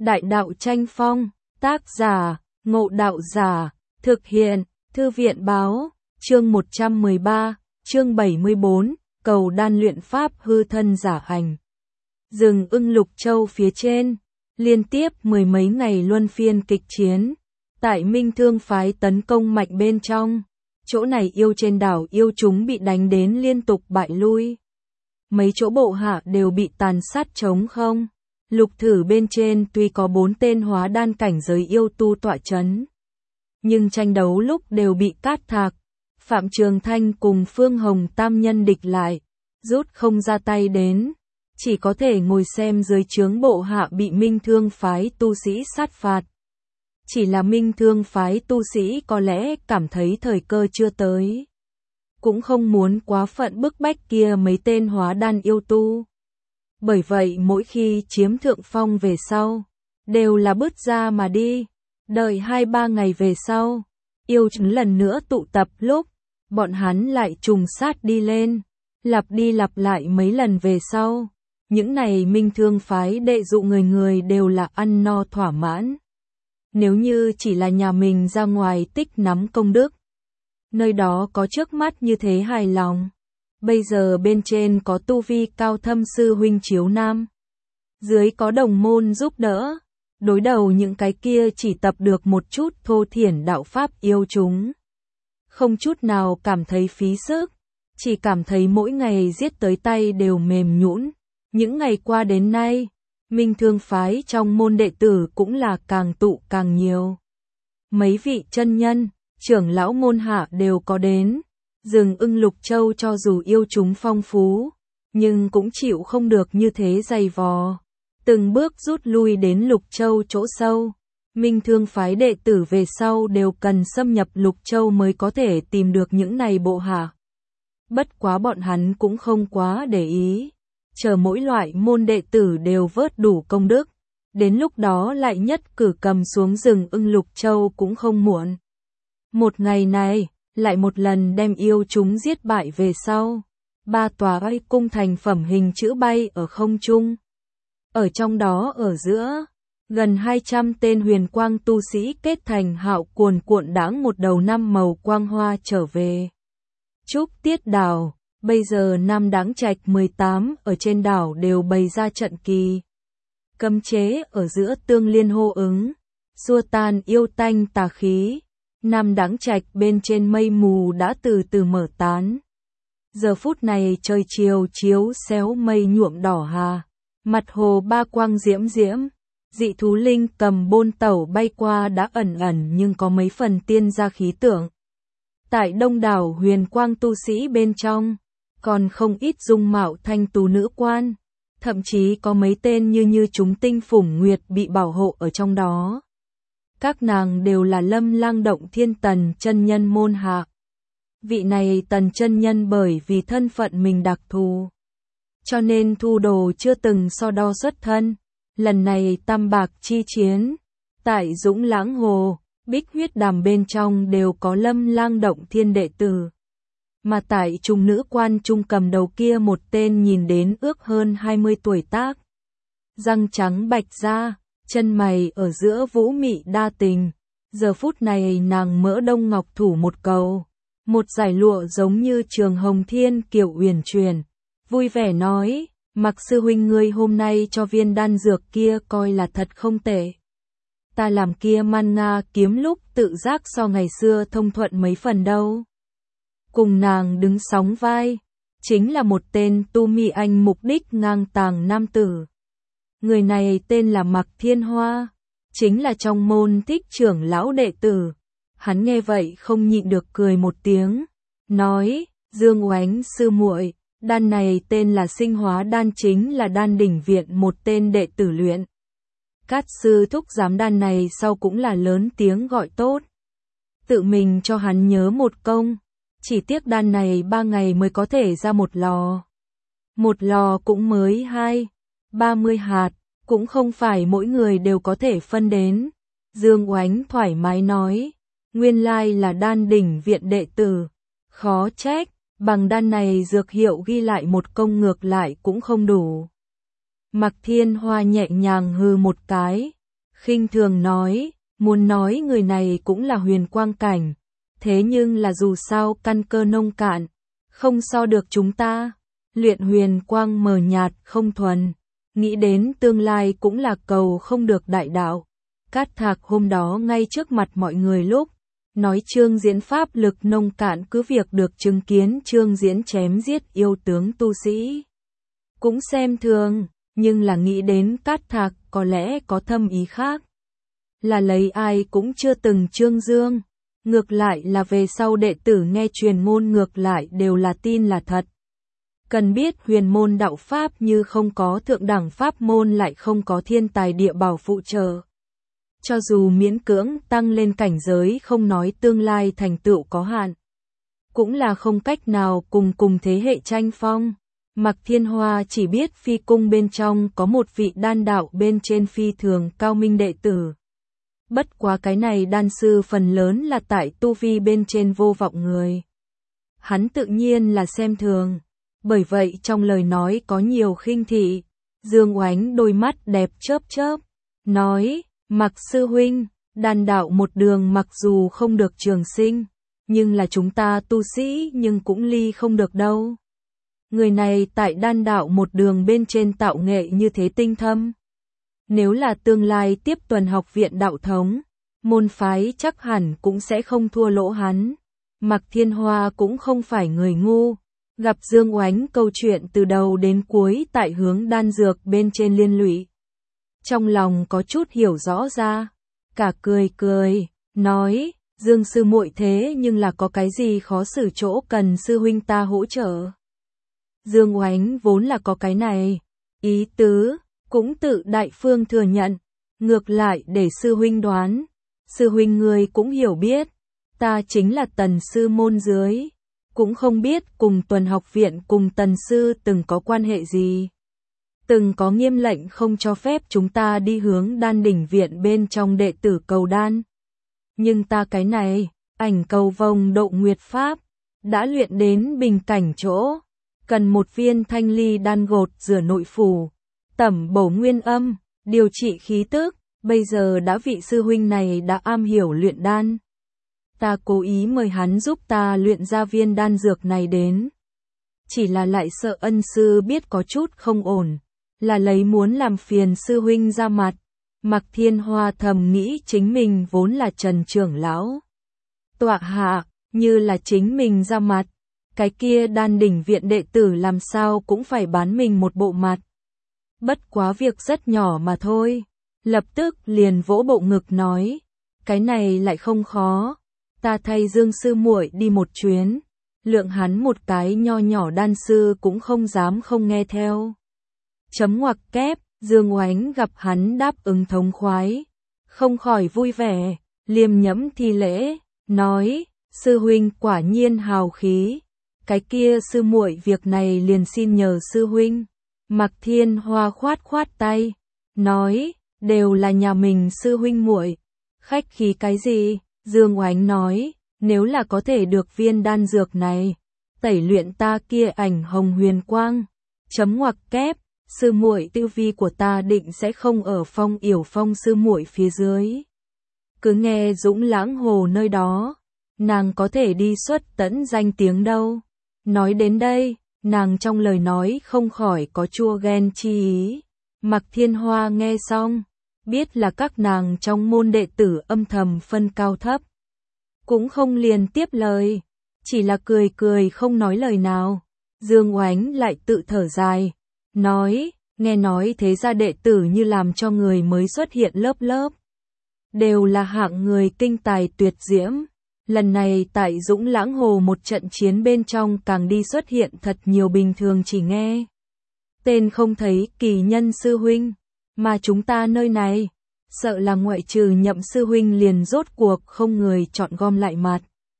Đại đạo tranh phong, tác giả, Ngộ Đạo Giả, thực hiện, Thư viện báo, chương 113, chương 74, cầu đan luyện pháp hư thân giả hành. Rừng ưng Lục Châu phía trên, liên tiếp mười mấy ngày luân phiên kịch chiến, tại Minh Thương phái tấn công mạnh bên trong, chỗ này yêu trên đảo yêu chúng bị đánh đến liên tục bại lui. Mấy chỗ bộ hạ đều bị tàn sát trống không. Lục thử bên trên tuy có 4 tên hóa đan cảnh giới yêu tu tọa chấn, nhưng tranh đấu lúc đều bị cát thạc. Phạm Trường Thanh cùng Phương Hồng tam nhân địch lại, rút không ra tay đến, chỉ có thể ngồi xem dưới trướng bộ hạ bị Minh Thương phái tu sĩ sát phạt. Chỉ là Minh Thương phái tu sĩ có lẽ cảm thấy thời cơ chưa tới, cũng không muốn quá phận bức bách kia mấy tên hóa đan yêu tu. Bởi vậy mỗi khi chiếm thượng phong về sau, đều là bứt ra mà đi. Đợi 2-3 ngày về sau, yêu chúng lần nữa tụ tập lúc, bọn hắn lại trùng sát đi lên, lặp đi lặp lại mấy lần về sau. Những này Minh Thương phái đệ dụ người người đều là ăn no thỏa mãn. Nếu như chỉ là nhà mình ra ngoài tích nắm công đức, nơi đó có trước mắt như thế hài lòng. Bây giờ bên trên có tu vi cao thâm sư huynh chiếu nam, dưới có đồng môn giúp đỡ, đối đầu những cái kia chỉ tập được một chút thô thiển đạo pháp yêu chúng. Không chút nào cảm thấy phí sức, chỉ cảm thấy mỗi ngày giết tới tay đều mềm nhũn. Những ngày qua đến nay, Minh Thương phái trong môn đệ tử cũng là càng tụ càng nhiều. Mấy vị chân nhân, trưởng lão môn hạ đều có đến. Rừng ưng Lục Châu cho dù yêu chúng phong phú, nhưng cũng chịu không được như thế dày vò. Từng bước rút lui đến Lục Châu chỗ sâu. Minh Thương phái đệ tử về sau đều cần xâm nhập Lục Châu mới có thể tìm được những này bộ hạ. Bất quá bọn hắn cũng không quá để ý, chờ mỗi loại môn đệ tử đều vớt đủ công đức, đến lúc đó lại nhất cử cầm xuống rừng ưng Lục Châu cũng không muộn. Một ngày này, lại một lần đem yêu chúng giết bại về sau, 3 tòa bay cung thành phẩm hình chữ bay ở không trung. Ở trong đó ở giữa, gần 200 tên huyền quang tu sĩ kết thành hạo cuồn cuộn đãng một đầu 5 màu quang hoa trở về. Trúc Tiết Đảo, bây giờ Nam Đáng Trạch 18 ở trên đảo đều bày ra trận kỳ. Cấm chế ở giữa tương liên hô ứng, xua tan yêu tanh tà khí. Nam Đáng Trạch bên trên mây mù đã từ từ mở tán. Giờ phút này trời chiều chiếu xéo mây nhuộm đỏ hà, mặt hồ ba quang diễm diễm, dị thú linh cầm bôn tẩu bay qua đã ẩn ẩn nhưng có mấy phần tiên gia khí tượng. Tại đông đảo huyền quang tu sĩ bên trong, còn không ít dung mạo thanh tú nữ quan, thậm chí có mấy tên như chúng tinh phủng nguyệt bị bảo hộ ở trong đó. Các nàng đều là Lâm Lang Động Thiên Tần chân nhân môn hạ. Vị này Tần chân nhân bởi vì thân phận mình đặc thù, cho nên thu đồ chưa từng so đo xuất thân. Lần này tam bạc chi chiến, tại Dũng Lãng Hồ, Bích Huyết Đàm bên trong đều có Lâm Lang Động Thiên đệ tử. Mà tại trung nữ quan trung cầm đầu kia một tên nhìn đến ước hơn 20 tuổi tác. Răng trắng bạch da, chân mày ở giữa vũ mị đa tình. Giờ phút này nàng mỡ đông ngọc thủ một cầu, một giải lụa giống như trường hồng thiên kiều uyển chuyển, vui vẻ nói, Mặc sư huynh ngươi hôm nay cho viên đan dược kia coi là thật không tệ. Ta làm kia man nga kiếm lúc tự giác so ngày xưa thông thuận mấy phần đâu. Cùng nàng đứng sóng vai, chính là một tên tu mi anh mục đích ngang tàng nam tử. Người này tên là Mạc Thiên Hoa, chính là trong môn Thích trưởng lão đệ tử. Hắn nghe vậy không nhịn được cười một tiếng, nói, Dương Oánh sư muội, đan này tên là Sinh Hóa đan, chính là đan đỉnh viện một tên đệ tử luyện. Cát sư thúc giám đan này sau cũng là lớn tiếng gọi tốt. Tự mình cho hắn nhớ một công, chỉ tiếc đan này 3 ngày mới có thể ra một lò. Một lò cũng mới 30 hạt, cũng không phải mỗi người đều có thể phân đến. Dương Oánh thoải mái nói, nguyên lai là đan đỉnh viện đệ tử, khó trách, bằng đan này dược hiệu ghi lại một công ngược lại cũng không đủ. Mạc Thiên Hoa nhẹ nhàng hừ một cái, khinh thường nói, muốn nói người này cũng là huyền quang cảnh, thế nhưng là dù sao căn cơ nông cạn, không so được chúng ta. Luyện huyền quang mờ nhạt không thuần, nghĩ đến tương lai cũng là cầu không được đại đạo. Cát Thạc hôm đó ngay trước mặt mọi người lúc nói Trương Diễn pháp lực nông cạn, cứ việc được chứng kiến Trương Diễn chém giết yêu tướng tu sĩ cũng xem thường, nhưng là nghĩ đến Cát Thạc có lẽ có thâm ý khác, là lấy ai cũng chưa từng trương dương, ngược lại là về sau đệ tử nghe truyền ngôn ngược lại đều là tin là thật. Cần biết huyền môn đạo pháp như không có thượng đẳng pháp môn, lại không có thiên tài địa bảo phụ trợ. Cho dù miễn cưỡng tăng lên cảnh giới, không nói tương lai thành tựu có hạn, cũng là không cách nào cùng thế hệ tranh phong. Mạc Thiên Hoa chỉ biết phi cung bên trong có một vị đan đạo bên trên phi thường cao minh đệ tử. Bất quá cái này đan sư phần lớn là tại tu vi bên trên vô vọng người. Hắn tự nhiên là xem thường, bởi vậy trong lời nói có nhiều khinh thị. Dương Oánh đôi mắt đẹp chớp chớp, nói, Mạc sư huynh, đan đạo một đường mặc dù không được trường sinh, nhưng là chúng ta tu sĩ nhưng cũng ly không được đâu. Người này tại đan đạo một đường bên trên tạo nghệ như thế tinh thâm. Nếu là tương lai tiếp tuần học viện đạo thống, môn phái chắc hẳn cũng sẽ không thua lỗ hắn. Mạc Thiên Hoa cũng không phải người ngu, gặp Dương Oánh câu chuyện từ đầu đến cuối tại hướng đan dược bên trên liên lụy. Trong lòng có chút hiểu rõ ra, cả cười, nói, Dương sư muội thế nhưng là có cái gì khó xử chỗ cần sư huynh ta hỗ trợ. Dương Oánh vốn là có cái này, ý tứ, cũng tự đại phương thừa nhận, ngược lại để sư huynh đoán, sư huynh người cũng hiểu biết, ta chính là tần sư môn dưới, cũng không biết cùng tuần học viện cùng tần sư từng có quan hệ gì. Từng có nghiêm lệnh không cho phép chúng ta đi hướng đan đỉnh viện bên trong đệ tử cầu đan. Nhưng ta cái này, ảnh cầu vồng độ nguyệt pháp, đã luyện đến bình cảnh chỗ, cần một viên thanh ly đan gột rửa nội phủ, tẩm bổ nguyên âm, điều trị khí tức, bây giờ đã vị sư huynh này đã am hiểu luyện đan. Ta cố ý mời hắn giúp ta luyện ra viên đan dược này đến. Chỉ là lại sợ ân sư biết có chút không ổn, là lấy muốn làm phiền sư huynh ra mặt. Mạc Thiên Hoa thầm nghĩ chính mình vốn là Trần trưởng lão tọa hạ, như là chính mình ra mặt, cái kia đan đỉnh viện đệ tử làm sao cũng phải bán mình một bộ mặt. Bất quá việc rất nhỏ mà thôi, lập tức liền vỗ bộ ngực nói, cái này lại không khó, ta thay Dương sư muội đi một chuyến, lượng hắn một cái nho nhỏ đan sư cũng không dám không nghe theo. Chấm ngoặc kép, Dương Oánh gặp hắn đáp ứng thống khoái, không khỏi vui vẻ, liêm nhẫm thi lễ, nói, sư huynh quả nhiên hào khí, cái kia sư muội việc này liền xin nhờ sư huynh. Mạc Thiên Hoa khoát tay, nói, đều là nhà mình sư huynh muội, khách khí cái gì? Dương Oánh nói, nếu là có thể được viên đan dược này, tẩy luyện ta kia ảnh hồng huyền quang, chấm ngoặc kép, sư muội tu vi của ta định sẽ không ở Phong Yểu Phong sư muội phía dưới. Cứ nghe Dũng Lãng Hồ nơi đó, nàng có thể đi xuất tẫn danh tiếng đâu. Nói đến đây, nàng trong lời nói không khỏi có chua ghen chi ý. Mạc Thiên Hoa nghe xong, biết là các nàng trong môn đệ tử âm thầm phân cao thấp. Cũng không liền tiếp lời, chỉ là cười không nói lời nào. Dương Oánh lại tự thở dài, nói, nghe nói thế ra đệ tử như làm cho người mới xuất hiện lớp. Đều là hạng người kinh tài tuyệt diễm. Lần này tại Dũng Lãng Hồ một trận chiến bên trong càng đi xuất hiện thật nhiều bình thường chỉ nghe tên không thấy kỳ nhân sư huynh, mà chúng ta nơi này, sợ là ngoại trừ Nhậm sư huynh liền rốt cuộc không người chọn gom lại mặt.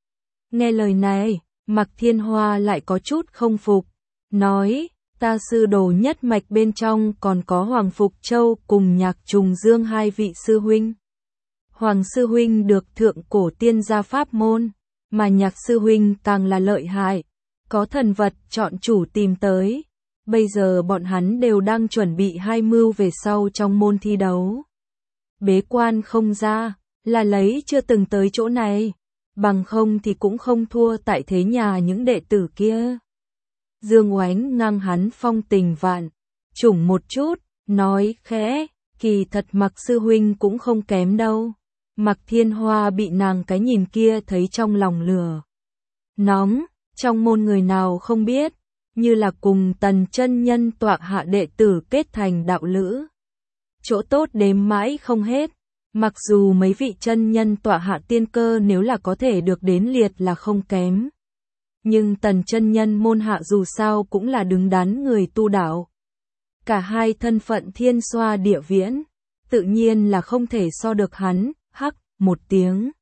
Nghe lời này, Mạc Thiên Hoa lại có chút không phục, nói, ta sư đồ nhất mạch bên trong còn có Hoàng Phục Châu cùng Nhạc Trùng Dương hai vị sư huynh. Hoàng sư huynh được thượng cổ tiên gia pháp môn, mà Nhạc sư huynh càng là lợi hại, có thần vật chọn chủ tìm tới. Bây giờ bọn hắn đều đang chuẩn bị hai mưu về sau trong môn thi đấu. bế quan không ra, là lấy chưa từng tới chỗ này, bằng không thì cũng không thua tại thế nhà những đệ tử kia. Dương Oánh ngang hắn phong tình vạn trùng một chút, nói khẽ, kỳ thật Mạc sư huynh cũng không kém đâu. Mạc Thiên Hoa bị nàng cái nhìn kia thấy trong lòng lửa nóng, trong môn người nào không biết, như là cùng Tần chân nhân tọa hạ đệ tử kết thành đạo lữ. Chỗ tốt đếm mãi không hết, mặc dù mấy vị chân nhân tọa hạ tiên cơ nếu là có thể được đến liệt là không kém. Nhưng Tần chân nhân môn hạ dù sao cũng là đứng đắn người tu đạo. Cả hai thân phận thiên xoa địa viễn, tự nhiên là không thể so được hắn, hắc, một tiếng.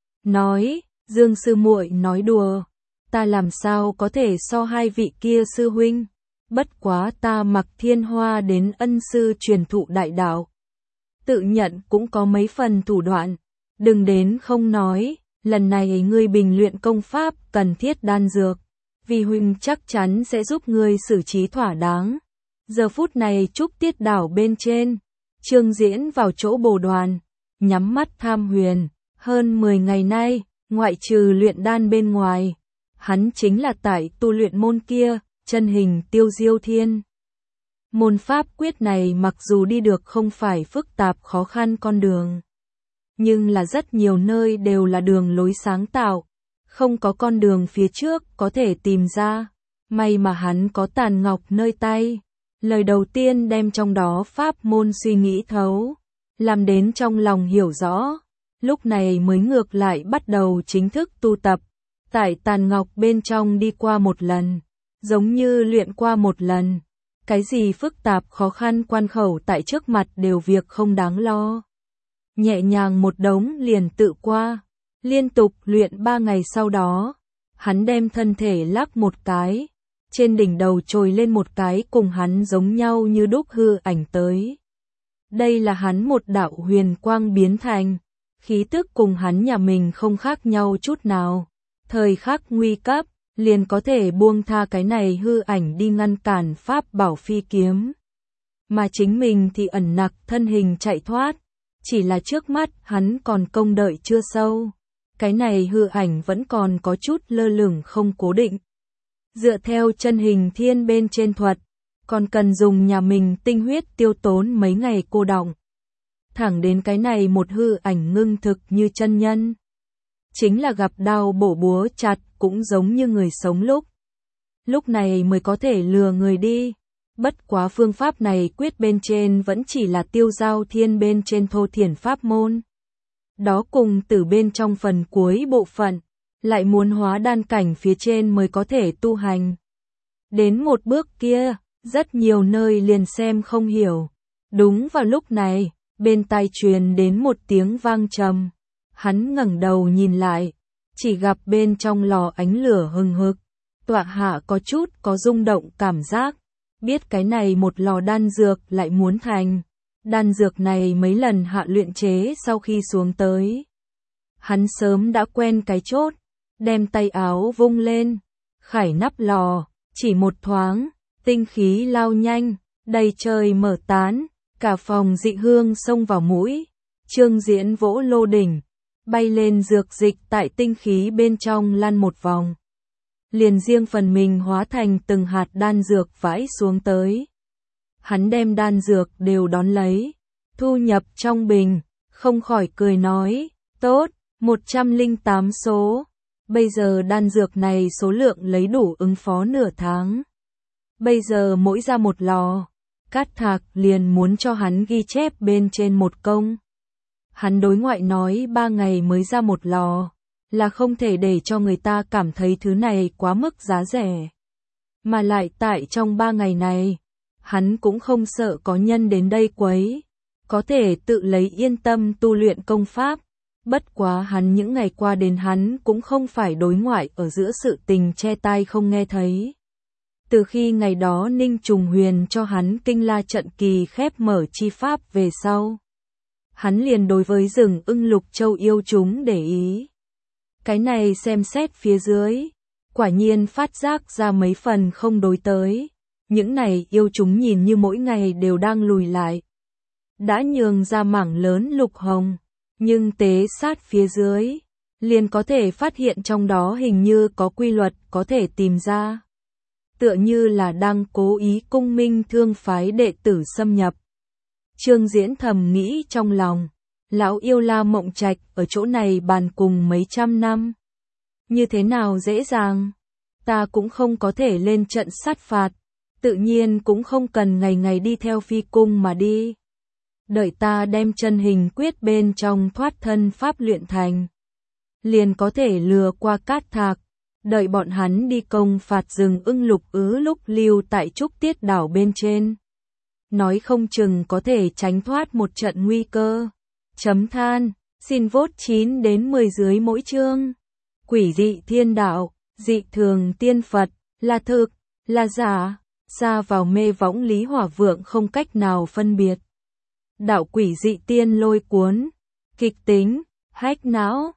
Nói, Dương sư muội nói đùa, ta làm sao có thể so hai vị kia sư huynh, bất quá ta Mạc Thiên Hoa đến ân sư truyền thụ đại đạo. Tự nhận cũng có mấy phần thủ đoạn, đừng đến không nói, lần này ngươi bình luyện công pháp cần thiết đan dược, vì huynh chắc chắn sẽ giúp ngươi xử trí thỏa đáng. Giờ phút này Trúc Tiết đảo bên trên, Trương Diễn vào chỗ bồ đoàn, nhắm mắt tham huyền, hơn 10 ngày nay, ngoại trừ luyện đan bên ngoài, hắn chính là tại tu luyện môn kia, chân hình Tiêu Diêu Thiên. Môn pháp quyết này mặc dù đi được không phải phức tạp khó khăn con đường, nhưng là rất nhiều nơi đều là đường lối sáng tạo, không có con đường phía trước có thể tìm ra. May mà hắn có tàn ngọc nơi tay, lời đầu tiên đem trong đó pháp môn suy nghĩ thấu, làm đến trong lòng hiểu rõ, lúc này mới ngược lại bắt đầu chính thức tu tập, tại tàn ngọc bên trong đi qua một lần, giống như luyện qua một lần. Cái gì phức tạp khó khăn quan khẩu tại trước mặt đều việc không đáng lo. Nhẹ nhàng một đống liền tự qua, liên tục luyện 3 ngày sau đó, hắn đem thân thể lắc một cái, trên đỉnh đầu trồi lên một cái cùng hắn giống nhau như đúc hư ảnh tới. Đây là hắn một đạo huyền quang biến thành, khí tức cùng hắn nhà mình không khác nhau chút nào, thời khắc nguy cấp, liền có thể buông tha cái này hư ảnh đi ngăn cản pháp bảo phi kiếm. Mà chính mình thì ẩn nặc thân hình chạy thoát, chỉ là trước mắt hắn còn công đợi chưa sâu. Cái này hư ảnh vẫn còn có chút lơ lửng không cố định. Dựa theo chân hình thiên bên trên thuật, còn cần dùng nhà mình tinh huyết tiêu tốn mấy ngày cô đọng. Thẳng đến cái này một hư ảnh ngưng thực như chân nhân. Chính là gặp đao bổ búa chặt cũng giống như người sống lúc này mới có thể lừa người đi. Bất quá phương pháp này quyết bên trên vẫn chỉ là Tiêu Giao Thiên bên trên thô thiển pháp môn. Đó cùng từ bên trong phần cuối bộ phận, lại muốn hóa đan cảnh phía trên mới có thể tu hành. Đến một bước kia, rất nhiều nơi liền xem không hiểu. Đúng vào lúc này, bên tai truyền đến một tiếng vang trầm. Hắn ngẩng đầu nhìn lại, chỉ gặp bên trong lò ánh lửa hừng hực, tọa hạ có chút có rung động cảm giác, biết cái này một lò đan dược lại muốn thành. Đan dược này mấy lần hạ luyện chế sau khi xuống tới, hắn sớm đã quen cái chốt, đem tay áo vung lên, khải nắp lò, chỉ một thoáng, tinh khí lao nhanh, đầy trời mở tán, cả phòng dị hương xông vào mũi. Trương Diễn vỗ lô đỉnh, bay lên dược dịch tại tinh khí bên trong lăn một vòng. Liền riêng phần mình hóa thành từng hạt đan dược vãi xuống tới. Hắn đem đan dược đều đón lấy, thu nhập trong bình, không khỏi cười nói, tốt, 108 số. Bây giờ đan dược này số lượng lấy đủ ứng phó nửa tháng. Bây giờ mỗi ra một lò, Cát Thạc liền muốn cho hắn ghi chép bên trên một công. Hắn đối ngoại nói 3 ngày mới ra một lò, là không thể để cho người ta cảm thấy thứ này quá mức giá rẻ. Mà lại tại trong 3 ngày này, hắn cũng không sợ có nhân đến đây quấy, có thể tự lấy yên tâm tu luyện công pháp. Bất quá hắn những ngày qua đến hắn cũng không phải đối ngoại ở giữa sự tình che tai không nghe thấy. Từ khi ngày đó Ninh Trùng Huyền cho hắn kinh la trận kỳ khép mở chi pháp về sau, hắn liền đối với rừng ưng Lục Châu yêu chúng để ý. Cái này xem xét phía dưới, quả nhiên phát giác ra mấy phần không đối tới. Những này yêu chúng nhìn như mỗi ngày đều đang lùi lại. đã nhường ra mảng lớn lục hồng, nhưng tế sát phía dưới, liền có thể phát hiện trong đó hình như có quy luật có thể tìm ra. Tựa như là đang cố ý cung minh thương phái đệ tử xâm nhập. Trương Diễn thầm nghĩ trong lòng, lão yêu La Mộng Trạch ở chỗ này bàn cùng mấy trăm năm. Như thế nào dễ dàng, ta cũng không có thể lên trận sát phạt, tự nhiên cũng không cần ngày ngày đi theo phi cung mà đi. Đợi ta đem chân hình quyết bên trong thoát thân pháp luyện thành, liền có thể lừa qua Cát Thạc, đợi bọn hắn đi công phạt rừng ưng lục lúc lưu tại Trúc Tiết đảo bên trên. Nói không chừng có thể tránh thoát một trận nguy cơ. Chấm than, xin vote 9 đến 10 dưới mỗi chương. Quỷ dị thiên đạo, dị thường tiên Phật, là thực, là giả, xa vào mê võng Lý Hỏa Vượng không cách nào phân biệt. Đạo quỷ dị tiên lôi cuốn, kịch tính, hack não,